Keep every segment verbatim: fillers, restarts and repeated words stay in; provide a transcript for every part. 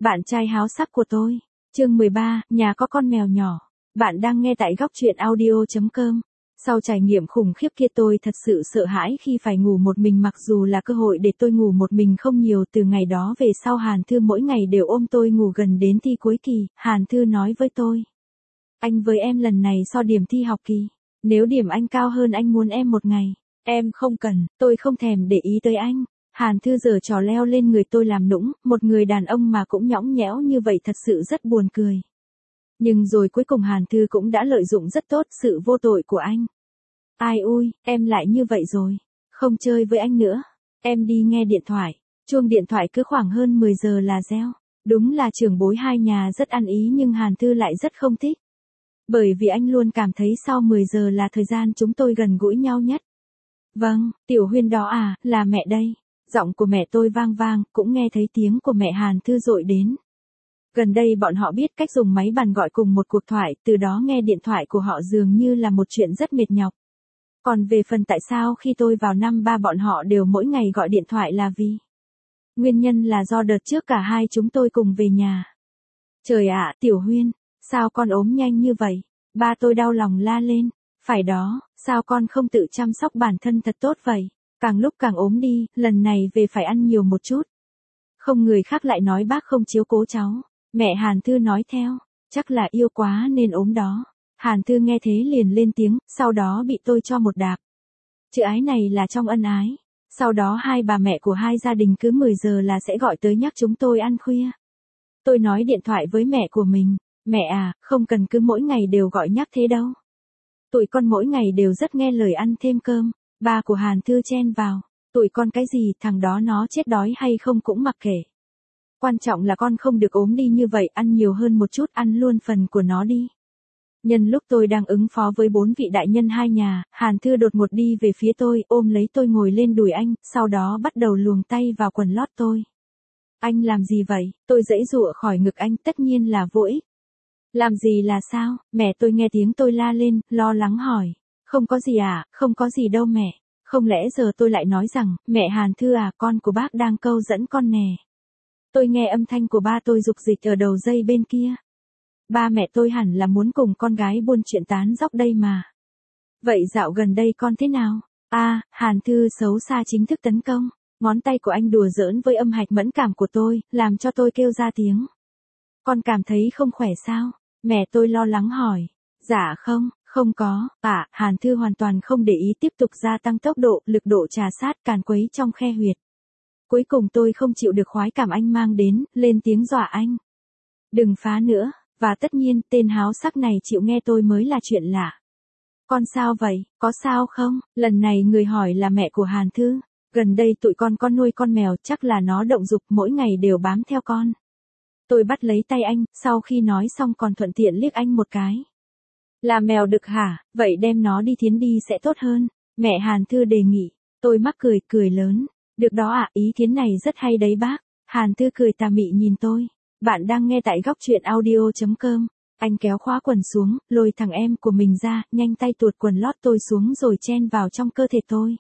Bạn trai háo sắc của tôi. Chương mười ba, nhà có con mèo nhỏ. Bạn đang nghe tại góc truyện audio chấm com. Sau trải nghiệm khủng khiếp kia tôi thật sự sợ hãi khi phải ngủ một mình, mặc dù là cơ hội để tôi ngủ một mình không nhiều. Từ ngày đó về sau Hàn Thư mỗi ngày đều ôm tôi ngủ gần đến thi cuối kỳ. Hàn Thư nói với tôi: anh với em lần này so điểm thi học kỳ. Nếu điểm anh cao hơn anh muốn em một ngày. Em không cần, tôi không thèm để ý tới anh. Hàn Thư giở trò leo lên người tôi làm nũng, một người đàn ông mà cũng nhõng nhẽo như vậy thật sự rất buồn cười. Nhưng rồi cuối cùng Hàn Thư cũng đã lợi dụng rất tốt sự vô tội của anh. Ai ui, em lại như vậy rồi. Không chơi với anh nữa. Em đi nghe điện thoại. Chuông điện thoại cứ khoảng hơn mười giờ là reo. Đúng là trưởng bối hai nhà rất ăn ý, nhưng Hàn Thư lại rất không thích. Bởi vì anh luôn cảm thấy sau mười giờ là thời gian chúng tôi gần gũi nhau nhất. Vâng, Tiểu Huyên đó à, là mẹ đây. Giọng của mẹ tôi vang vang, cũng nghe thấy tiếng của mẹ Hàn Thư dội đến. Gần đây bọn họ biết cách dùng máy bàn gọi cùng một cuộc thoại, từ đó nghe điện thoại của họ dường như là một chuyện rất mệt nhọc. Còn về phần tại sao khi tôi vào năm ba bọn họ đều mỗi ngày gọi điện thoại là vì nguyên nhân là do đợt trước cả hai chúng tôi cùng về nhà. Trời ạ, Tiểu Huyên, sao con ốm nhanh như vậy? Ba tôi đau lòng la lên. Phải đó, sao con không tự chăm sóc bản thân thật tốt vậy? Càng lúc càng ốm đi, lần này về phải ăn nhiều một chút. Không người khác lại nói bác không chiếu cố cháu. Mẹ Hàn Thư nói theo, chắc là yêu quá nên ốm đó. Hàn Thư nghe thế liền lên tiếng, sau đó bị tôi cho một đạp. Chữ ái này là trong ân ái. Sau đó hai bà mẹ của hai gia đình cứ mười giờ là sẽ gọi tới nhắc chúng tôi ăn khuya. Tôi nói điện thoại với mẹ của mình, mẹ à, không cần cứ mỗi ngày đều gọi nhắc thế đâu. Tụi con mỗi ngày đều rất nghe lời ăn thêm cơm. Ba của Hàn Thư chen vào, tụi con cái gì, thằng đó nó chết đói hay không cũng mặc kệ. Quan trọng là con không được ốm đi như vậy, ăn nhiều hơn một chút, ăn luôn phần của nó đi. Nhân lúc tôi đang ứng phó với bốn vị đại nhân hai nhà, Hàn Thư đột ngột đi về phía tôi, ôm lấy tôi ngồi lên đùi anh, sau đó bắt đầu luồn tay vào quần lót tôi. Anh làm gì vậy? Tôi giãy giụa khỏi ngực anh, tất nhiên là vô ích. Làm gì là sao? Mẹ tôi nghe tiếng tôi la lên, lo lắng hỏi. Không có gì à, không có gì đâu mẹ. Không lẽ giờ tôi lại nói rằng, mẹ Hàn Thư à, con của bác đang câu dẫn con nè. Tôi nghe âm thanh của ba tôi rục rịch ở đầu dây bên kia. Ba mẹ tôi hẳn là muốn cùng con gái buôn chuyện tán dóc đây mà. Vậy dạo gần đây con thế nào? À, Hàn Thư xấu xa chính thức tấn công. Ngón tay của anh đùa giỡn với âm hạch mẫn cảm của tôi, làm cho tôi kêu ra tiếng. Con cảm thấy không khỏe sao? Mẹ tôi lo lắng hỏi. Dạ không, không có. À, Hàn Thư hoàn toàn không để ý, tiếp tục gia tăng tốc độ, lực độ trà sát, càn quấy trong khe huyệt. Cuối cùng tôi không chịu được khoái cảm anh mang đến, lên tiếng dọa anh. Đừng phá nữa, và tất nhiên tên háo sắc này chịu nghe tôi mới là chuyện lạ. Con sao vậy, có sao không? Lần này người hỏi là mẹ của Hàn Thư. Gần đây tụi con có nuôi con mèo, chắc là nó động dục, mỗi ngày đều bám theo con. Tôi bắt lấy tay anh, sau khi nói xong còn thuận tiện liếc anh một cái. Là mèo đực hả, vậy đem nó đi thiến đi sẽ tốt hơn. Mẹ Hàn Thư đề nghị. Tôi mắc cười, cười lớn. Được đó ạ, à, ý thiến này rất hay đấy bác. Hàn Thư cười tà mị nhìn tôi. Bạn đang nghe tại góc truyện audio chấm com. Anh kéo khóa quần xuống, lôi thằng em của mình ra, nhanh tay tuột quần lót tôi xuống rồi chen vào trong cơ thể tôi.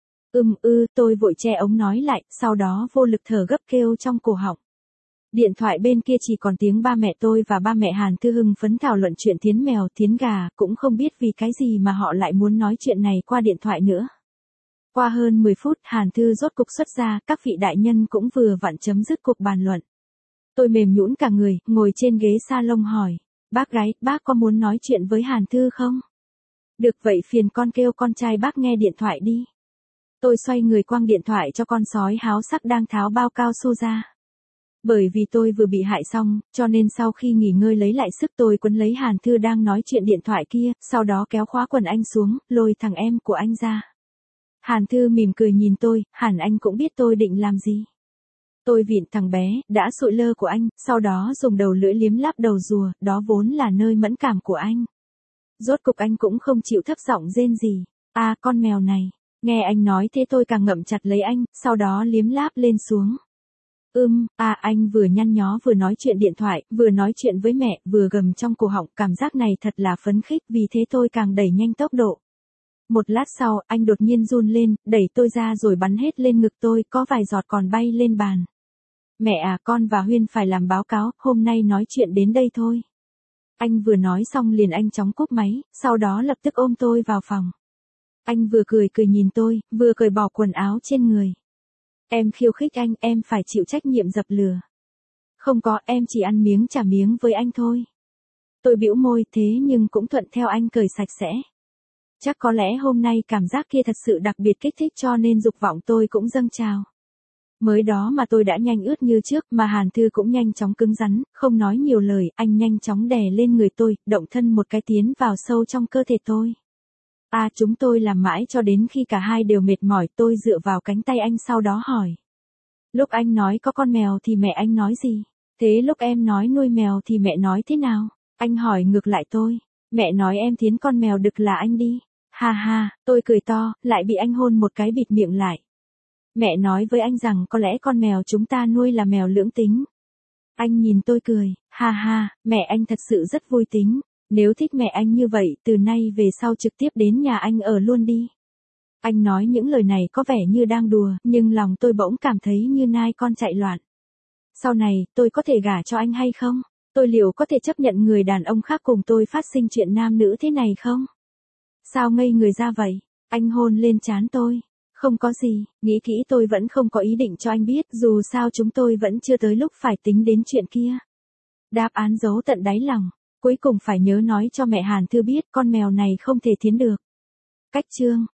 Ừm ư, tôi vội che ống nói lại, sau đó vô lực thở gấp kêu trong cổ họng. Điện thoại bên kia chỉ còn tiếng ba mẹ tôi và ba mẹ Hàn Thư hưng phấn thảo luận chuyện thiến mèo, thiến gà, cũng không biết vì cái gì mà họ lại muốn nói chuyện này qua điện thoại nữa. Qua hơn mười phút, Hàn Thư rốt cục xuất ra, các vị đại nhân cũng vừa vặn chấm dứt cuộc bàn luận. Tôi mềm nhũn cả người, ngồi trên ghế salon hỏi. Bác gái, bác có muốn nói chuyện với Hàn Thư không? Được vậy phiền con kêu con trai bác nghe điện thoại đi. Tôi xoay người quăng điện thoại cho con sói háo sắc đang tháo bao cao su ra. Bởi vì tôi vừa bị hại xong, cho nên sau khi nghỉ ngơi lấy lại sức tôi quấn lấy Hàn Thư đang nói chuyện điện thoại kia, sau đó kéo khóa quần anh xuống, lôi thằng em của anh ra. Hàn Thư mỉm cười nhìn tôi, hẳn anh cũng biết tôi định làm gì. Tôi vịn thằng bé, đã sụi lơ của anh, sau đó dùng đầu lưỡi liếm láp đầu rùa, đó vốn là nơi mẫn cảm của anh. Rốt cục anh cũng không chịu thấp giọng rên gì. À, con mèo này. Nghe anh nói thế tôi càng ngậm chặt lấy anh, sau đó liếm láp lên xuống. Ưm, à anh vừa nhăn nhó vừa nói chuyện điện thoại, vừa nói chuyện với mẹ, vừa gầm trong cổ họng, cảm giác này thật là phấn khích, vì thế tôi càng đẩy nhanh tốc độ. Một lát sau, anh đột nhiên run lên, đẩy tôi ra rồi bắn hết lên ngực tôi, có vài giọt còn bay lên bàn. Mẹ à, con và Huyên phải làm báo cáo, hôm nay nói chuyện đến đây thôi. Anh vừa nói xong liền anh chóng cúp máy, sau đó lập tức ôm tôi vào phòng. Anh vừa cười cười nhìn tôi, vừa cởi bỏ quần áo trên người. Em khiêu khích anh, em phải chịu trách nhiệm dập lửa. Không có, em chỉ ăn miếng trả miếng với anh thôi. Tôi bĩu môi, thế nhưng cũng thuận theo anh cởi sạch sẽ. Chắc có lẽ hôm nay cảm giác kia thật sự đặc biệt kích thích cho nên dục vọng tôi cũng dâng trào. Mới đó mà tôi đã nhanh ướt như trước, mà Hàn Thư cũng nhanh chóng cứng rắn, không nói nhiều lời, anh nhanh chóng đè lên người tôi, động thân một cái tiến vào sâu trong cơ thể tôi. À, chúng tôi làm mãi cho đến khi cả hai đều mệt mỏi, tôi dựa vào cánh tay anh sau đó hỏi. Lúc anh nói có con mèo thì mẹ anh nói gì? Thế lúc em nói nuôi mèo thì mẹ nói thế nào? Anh hỏi ngược lại tôi. Mẹ nói em thiến con mèo đực là anh đi. Ha ha, tôi cười to, lại bị anh hôn một cái bịt miệng lại. Mẹ nói với anh rằng có lẽ con mèo chúng ta nuôi là mèo lưỡng tính. Anh nhìn tôi cười, ha ha, mẹ anh thật sự rất vui tính. Nếu thích mẹ anh như vậy, từ nay về sau trực tiếp đến nhà anh ở luôn đi. Anh nói những lời này có vẻ như đang đùa, nhưng lòng tôi bỗng cảm thấy như nai con chạy loạn. Sau này, tôi có thể gả cho anh hay không? Tôi liệu có thể chấp nhận người đàn ông khác cùng tôi phát sinh chuyện nam nữ thế này không? Sao ngây người ra vậy? Anh hôn lên trán tôi. Không có gì, nghĩ kỹ tôi vẫn không có ý định cho anh biết, dù sao chúng tôi vẫn chưa tới lúc phải tính đến chuyện kia. Đáp án giấu tận đáy lòng, cuối cùng phải nhớ nói cho mẹ Hàn Thư biết con mèo này không thể thiến được. Cách chương